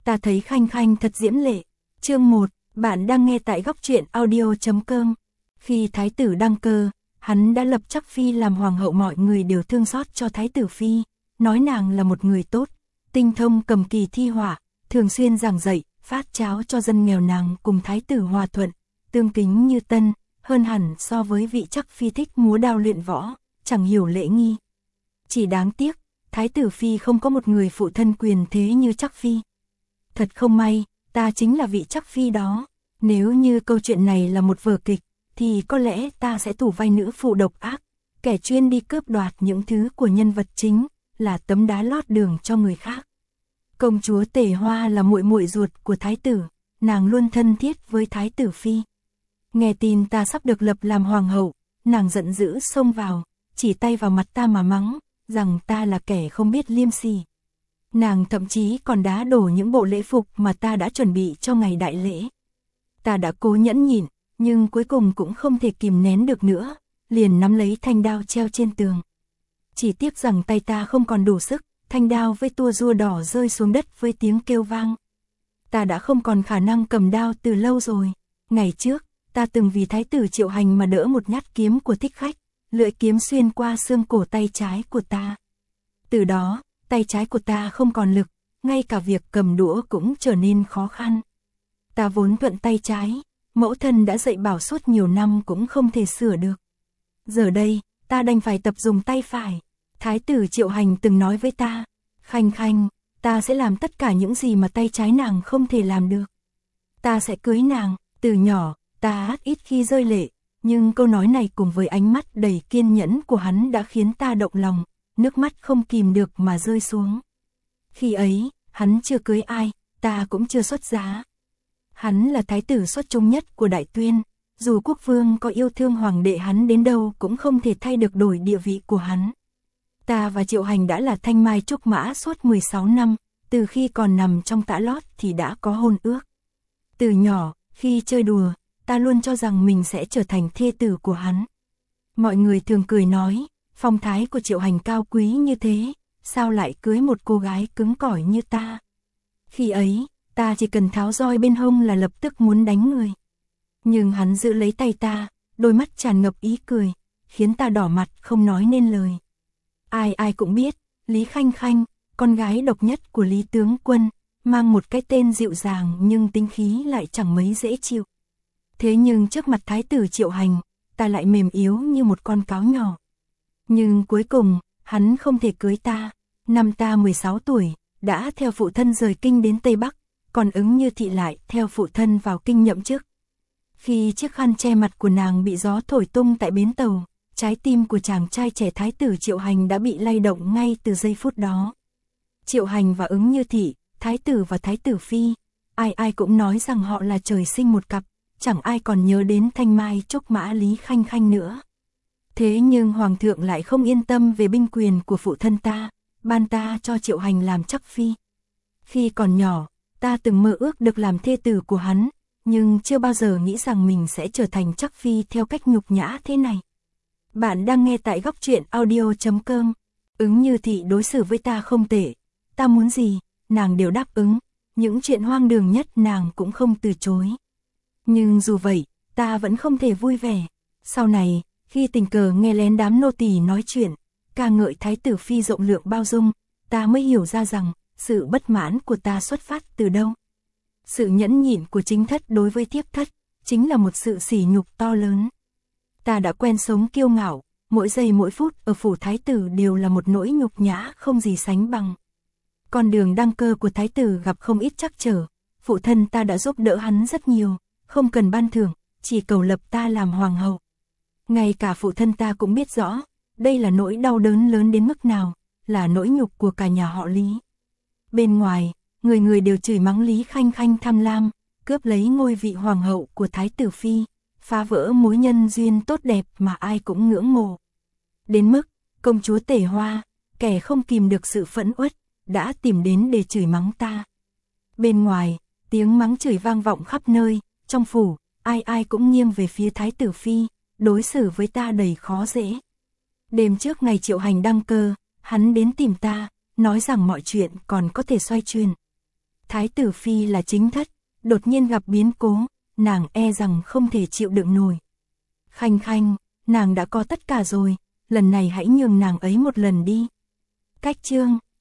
Ta thấy Khanh Khanh thật diễm lệ. Chương 1, bạn đang nghe tại góc truyện audio.com. Khi thái tử đăng cơ, hắn đã lập Trắc Phi làm hoàng hậu, mọi người đều thương xót cho thái tử phi, nói nàng là một người tốt, tinh thông cầm kỳ thi họa, thường xuyên giảng dạy, phát cháo cho dân nghèo. Nàng cùng thái tử hòa thuận, tương kính như tân, hơn hẳn so với vị Trắc Phi thích múa đao luyện võ, chẳng hiểu lễ nghi. Chỉ đáng tiếc, thái tử phi không có một người phụ thân quyền thế như Trắc Phi. Thật không may, ta chính là vị Trắc Phi đó. Nếu như câu chuyện này là một vở kịch, thì có lẽ ta sẽ thủ vai nữ phụ độc ác, kẻ chuyên đi cướp đoạt những thứ của nhân vật chính, là tấm đá lót đường cho người khác. Công chúa Tề Hoa là muội muội ruột của thái tử, nàng luôn thân thiết với thái tử phi. Nghe tin ta sắp được lập làm hoàng hậu, nàng giận dữ xông vào, chỉ tay vào mặt ta mà mắng, rằng ta là kẻ không biết liêm sỉ. Nàng thậm chí còn đá đổ những bộ lễ phục mà ta đã chuẩn bị cho ngày đại lễ. Ta đã cố nhẫn nhịn, nhưng cuối cùng cũng không thể kìm nén được nữa, liền nắm lấy thanh đao treo trên tường. Chỉ tiếc rằng tay ta không còn đủ sức, thanh đao với tua rua đỏ rơi xuống đất với tiếng kêu vang. Ta đã không còn khả năng cầm đao từ lâu rồi. Ngày trước, ta từng vì thái tử Triệu Hành mà đỡ một nhát kiếm của thích khách, lưỡi kiếm xuyên qua xương cổ tay trái của ta. Từ đó, tay trái của ta không còn lực, ngay cả việc cầm đũa cũng trở nên khó khăn. Ta vốn thuận tay trái, mẫu thân đã dạy bảo suốt nhiều năm cũng không thể sửa được. Giờ đây, ta đành phải tập dùng tay phải. Thái tử Triệu Hành từng nói với ta, Khanh Khanh, ta sẽ làm tất cả những gì mà tay trái nàng không thể làm được. Ta sẽ cưới nàng. Từ nhỏ, ta ít khi rơi lệ, nhưng câu nói này cùng với ánh mắt đầy kiên nhẫn của hắn đã khiến ta động lòng, nước mắt không kìm được mà rơi xuống. Khi ấy, hắn chưa cưới ai, ta cũng chưa xuất giá. Hắn là thái tử xuất chúng nhất của Đại Tuyên, dù quốc vương có yêu thương hoàng đệ hắn đến đâu cũng không thể thay được đổi địa vị của hắn. Ta và Triệu Hành đã là thanh mai trúc mã suốt 16 năm, từ khi còn nằm trong tã lót thì đã có hôn ước. Từ nhỏ, khi chơi đùa, ta luôn cho rằng mình sẽ trở thành thê tử của hắn. Mọi người thường cười nói, phong thái của Triệu Hành cao quý như thế, sao lại cưới một cô gái cứng cỏi như ta. Khi ấy, ta chỉ cần tháo roi bên hông là lập tức muốn đánh người. Nhưng hắn giữ lấy tay ta, đôi mắt tràn ngập ý cười, khiến ta đỏ mặt không nói nên lời. Ai ai cũng biết, Lý Khanh Khanh, con gái độc nhất của Lý tướng quân, mang một cái tên dịu dàng nhưng tính khí lại chẳng mấy dễ chịu. Thế nhưng trước mặt thái tử Triệu Hành, ta lại mềm yếu như một con cáo nhỏ. Nhưng cuối cùng, hắn không thể cưới ta. Năm ta 16 tuổi, đã theo phụ thân rời kinh đến Tây Bắc, còn Ứng Như Thị lại theo phụ thân vào kinh nhậm chức. Khi chiếc khăn che mặt của nàng bị gió thổi tung tại bến tàu, trái tim của chàng trai trẻ thái tử Triệu Hành đã bị lay động ngay từ giây phút đó. Triệu Hành và Ứng Như Thị, thái tử và thái tử phi, ai ai cũng nói rằng họ là trời sinh một cặp, chẳng ai còn nhớ đến thanh mai trúc mã Lý Khanh Khanh nữa. Thế nhưng hoàng thượng lại không yên tâm về binh quyền của phụ thân ta, ban ta cho Triệu Hành làm Trắc Phi. Khi còn nhỏ, ta từng mơ ước được làm thê tử của hắn, nhưng chưa bao giờ nghĩ rằng mình sẽ trở thành Trắc Phi theo cách nhục nhã thế này. Bạn đang nghe tại góc truyện audio.com. Ứng Như Thị đối xử với ta không tệ, ta muốn gì, nàng đều đáp ứng, những chuyện hoang đường nhất nàng cũng không từ chối. Nhưng dù vậy, ta vẫn không thể vui vẻ. Sau này, khi tình cờ nghe lén đám nô tỳ nói chuyện, ca ngợi thái tử phi rộng lượng bao dung, ta mới hiểu ra rằng, sự bất mãn của ta xuất phát từ đâu. Sự nhẫn nhịn của chính thất đối với thiếp thất, chính là một sự sỉ nhục to lớn. Ta đã quen sống kiêu ngạo, mỗi giây mỗi phút ở phủ thái tử đều là một nỗi nhục nhã không gì sánh bằng. Con đường đăng cơ của thái tử gặp không ít trắc trở, phụ thân ta đã giúp đỡ hắn rất nhiều, không cần ban thưởng, chỉ cầu lập ta làm hoàng hậu. Ngay cả phụ thân ta cũng biết rõ, đây là nỗi đau đớn lớn đến mức nào, là nỗi nhục của cả nhà họ Lý. Bên ngoài, người người đều chửi mắng Lý Khanh Khanh tham lam, cướp lấy ngôi vị hoàng hậu của thái tử phi, phá vỡ mối nhân duyên tốt đẹp mà ai cũng ngưỡng mộ. Đến mức, công chúa Tề Hoa, kẻ không kìm được sự phẫn uất, đã tìm đến để chửi mắng ta. Bên ngoài, tiếng mắng chửi vang vọng khắp nơi, trong phủ, ai ai cũng nghiêng về phía thái tử phi, đối xử với ta đầy khó dễ. Đêm trước ngày Triệu Hành đăng cơ, hắn đến tìm ta, nói rằng mọi chuyện còn có thể xoay chuyển. Thái tử phi là chính thất, đột nhiên gặp biến cố, nàng e rằng không thể chịu đựng nổi. Khanh khanh, nàng đã có tất cả rồi, lần này hãy nhường nàng ấy một lần đi. Cách chương